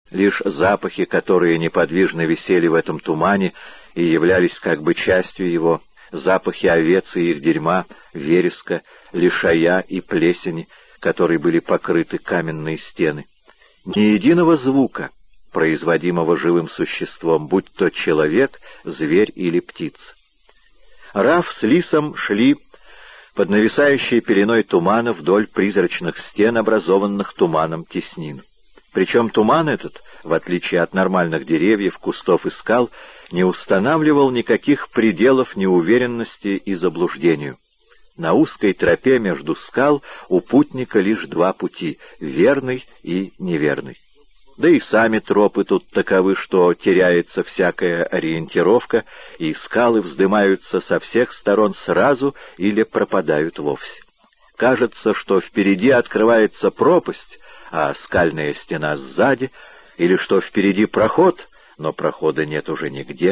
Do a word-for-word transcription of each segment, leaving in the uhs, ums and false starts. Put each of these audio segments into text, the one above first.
Лишь запахи, которые неподвижно висели в этом тумане и являлись как бы частью его, запахи овец и их дерьма, вереска, лишая и плесени, которые были покрыты каменные стены. Ни единого звука, производимого живым существом, будь то человек, зверь или птица. Раф с Лисом шли под нависающей пеленой тумана вдоль призрачных стен, образованных туманом теснин. Причем туман этот, в отличие от нормальных деревьев, кустов и скал, не устанавливал никаких пределов неуверенности и заблуждению. На узкой тропе между скал у путника лишь два пути — верный и неверный. Да и сами тропы тут таковы, что теряется всякая ориентировка, и скалы вздымаются со всех сторон сразу или пропадают вовсе. Кажется, что впереди открывается пропасть, а скальная стена сзади, или что впереди проход, но прохода нет уже нигде.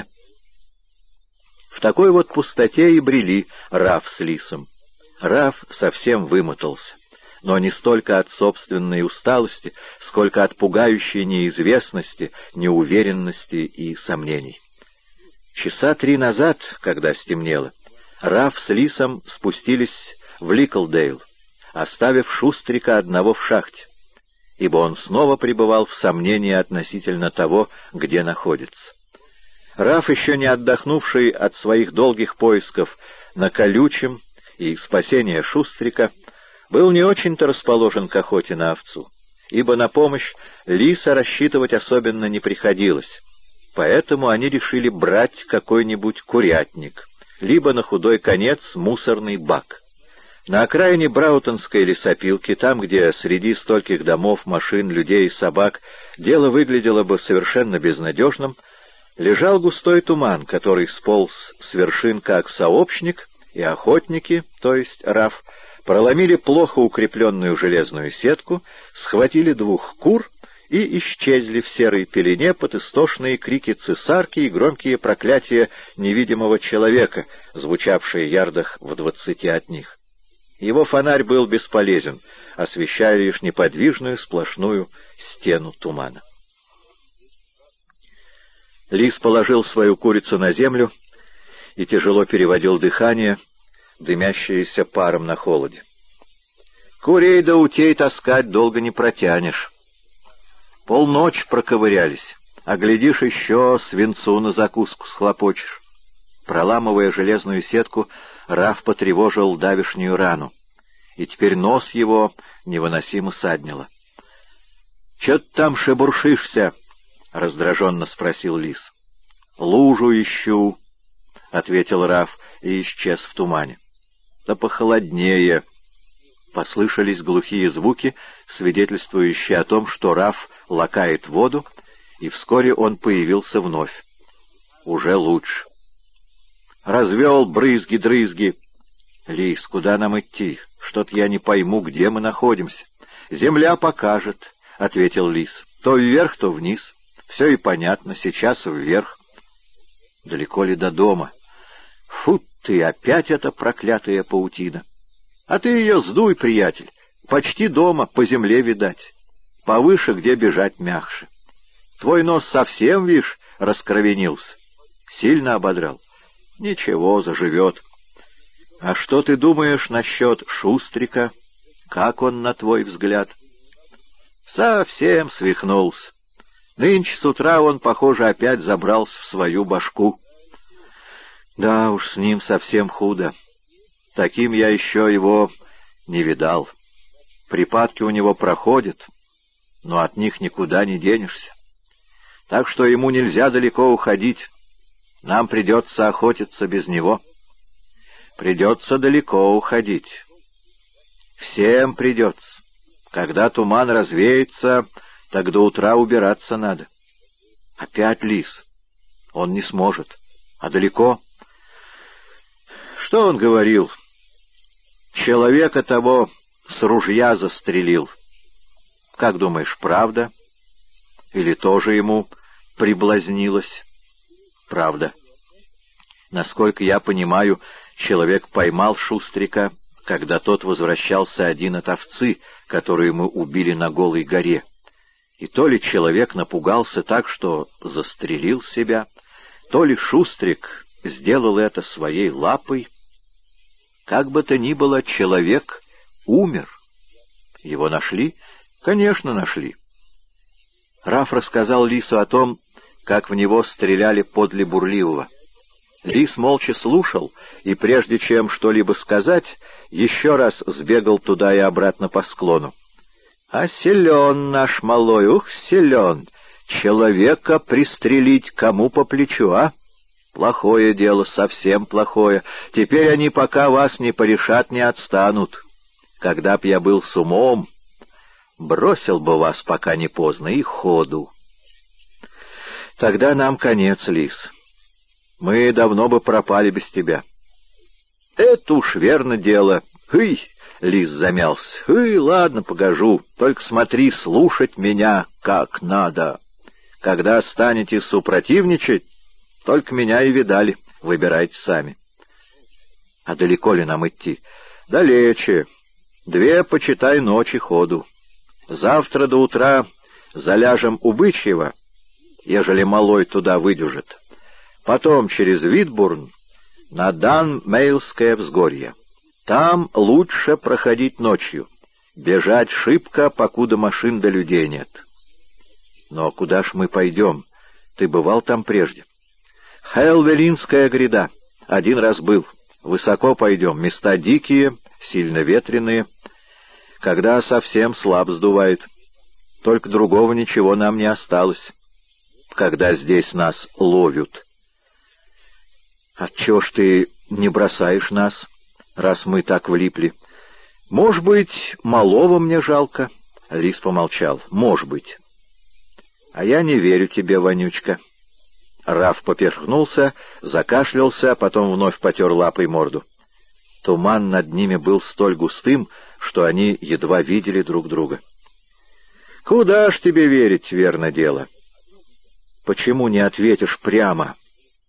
В такой вот пустоте и брели Раф с Лисом. Раф совсем вымотался, но не столько от собственной усталости, сколько от пугающей неизвестности, неуверенности и сомнений. Часа три назад, когда стемнело, Раф с Лисом спустились в Ликлдейл, оставив Шустрика одного в шахте, ибо он снова пребывал в сомнении относительно того, где находится. Раф, еще не отдохнувший от своих долгих поисков на Колючем и спасения Шустрика, был не очень-то расположен к охоте на овцу, ибо на помощь Лиса рассчитывать особенно не приходилось, поэтому они решили брать какой-нибудь курятник, либо на худой конец мусорный бак. На окраине Браутонской лесопилки, там, где среди стольких домов, машин, людей и собак дело выглядело бы совершенно безнадежным, лежал густой туман, который сполз с вершин как сообщник, и охотники, то есть Раф, проломили плохо укрепленную железную сетку, схватили двух кур и исчезли в серой пелене под истошные крики цесарки и громкие проклятия невидимого человека, звучавшие ярдах в двадцати от них. Его фонарь был бесполезен, освещая лишь неподвижную сплошную стену тумана. Лис положил свою курицу на землю и тяжело переводил дыхание, дымящееся паром на холоде. Курей да утей таскать долго не протянешь. Полночь проковырялись, а, глядишь, еще свинцу на закуску схлопочешь. Проламывая железную сетку, Раф потревожил давешнюю рану, и теперь нос его невыносимо саднило. — Чё ты там шебуршишься? — раздраженно спросил Лис. — Лужу ищу, — ответил Раф и исчез в тумане. — Да похолоднее. Послышались глухие звуки, свидетельствующие о том, что Раф лакает воду, и вскоре он появился вновь. Уже лучше. Развел брызги-дрызги. — Лис, куда нам идти? Что-то я не пойму, где мы находимся. — Земля покажет, — ответил Лис. — То вверх, то вниз. Все и понятно, сейчас вверх. — Далеко ли до дома? — Фу ты, опять эта проклятая паутина. — А ты ее сдуй, приятель. Почти дома, по земле видать. Повыше, где бежать мягче. Твой нос совсем, вишь, раскровенился. Сильно ободрал. Ничего, заживет. А что ты думаешь насчет Шустрика? Как он, на твой взгляд? Совсем свихнулся. Нынче с утра он, похоже, опять забрался в свою башку. Да уж, с ним совсем худо. Таким я еще его не видал. Припадки у него проходят, но от них никуда не денешься. Так что ему нельзя далеко уходить. Нам придется охотиться без него. Придется далеко уходить. Всем придется. Когда туман развеется, так до утра убираться надо. Опять Лис. Он не сможет. А далеко? Что он говорил? Человека того с ружья застрелил. Как думаешь, правда? Или тоже ему приблазнилось? Правда. Насколько я понимаю, человек поймал Шустрика, когда тот возвращался один от овцы, которую мы убили на Голой горе. И то ли человек напугался так, что застрелил себя, то ли Шустрик сделал это своей лапой. Как бы то ни было, человек умер. Его нашли? Конечно, нашли. Раф рассказал Лису о том, как в него стреляли подле Бурливого. Лис молча слушал, и прежде чем что-либо сказать, еще раз сбегал туда и обратно по склону. «А силен наш малой, ух, силен! Человека пристрелить кому по плечу, а? Плохое дело, совсем плохое. Теперь они, пока вас не порешат, не отстанут. Когда б я был с умом, бросил бы вас, пока не поздно, и ходу. Тогда нам конец, Лис. Мы давно бы пропали без тебя». «Это уж верно дело. Хый!» — Лис замялся. «Хый, ладно, погожу. Только смотри, слушать меня как надо. Когда станете супротивничать, только меня и видали. Выбирайте сами». «А далеко ли нам идти?» «Далече. Две, почитай, ночи ходу. Завтра до утра заляжем у Бычьего, ежели малой туда выдюжит. Потом через Витбурн на Дан-Мейлское взгорье. Там лучше проходить ночью. Бежать шибко, покуда машин да людей нет». «Но куда ж мы пойдем? Ты бывал там прежде?» «Хелвелинская гряда. Один раз был. Высоко пойдем. Места дикие, сильно ветреные. Когда совсем слаб сдувает. Только другого ничего нам не осталось, когда здесь нас ловят». «Отчего ж ты не бросаешь нас, раз мы так влипли?» «Может быть, малого мне жалко?» Лис помолчал. «Может быть». «А я не верю тебе, вонючка». Раф поперхнулся, закашлялся, потом вновь потер лапой морду. Туман над ними был столь густым, что они едва видели друг друга. «Куда ж тебе верить, верно дело? Почему не ответишь прямо?»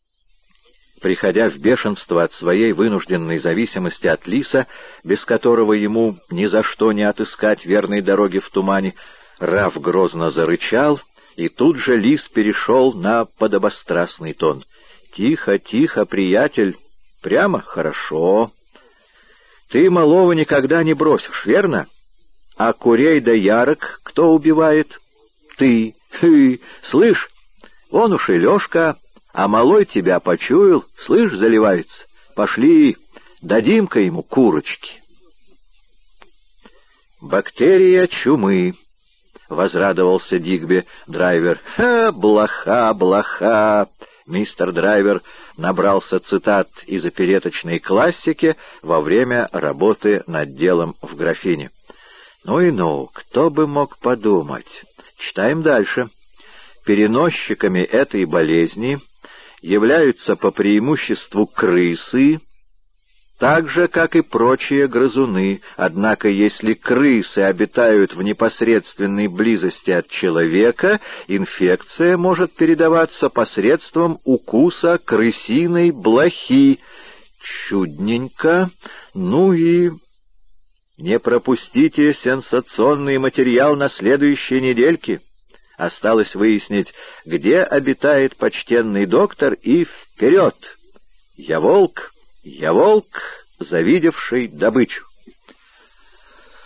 Приходя в бешенство от своей вынужденной зависимости от Лиса, без которого ему ни за что не отыскать верной дороги в тумане, Раф грозно зарычал, и тут же Лис перешел на подобострастный тон. «Тихо, тихо, приятель. Прямо? Хорошо. Ты малого никогда не бросишь, верно? А курей да ярок кто убивает? Ты. Хы. Слышь, вон уж и Лёшка, а малой тебя почуял, слышь, заливается. Пошли, дадим-ка ему курочки». «Бактерия чумы», — возрадовался Дигби Драйвер. «Ха, блоха, блоха!» Мистер Драйвер набрался цитат из опереточной классики во время работы над делом в графине. Ну и ну, кто бы мог подумать. Читаем дальше. Переносчиками этой болезни являются по преимуществу крысы, так же, как и прочие грызуны. Однако, если крысы обитают в непосредственной близости от человека, инфекция может передаваться посредством укуса крысиной блохи. Чудненько. Ну и... Не пропустите сенсационный материал на следующей недельке. Осталось выяснить, где обитает почтенный доктор, и вперед! Я волк! Я волк, завидевший добычу.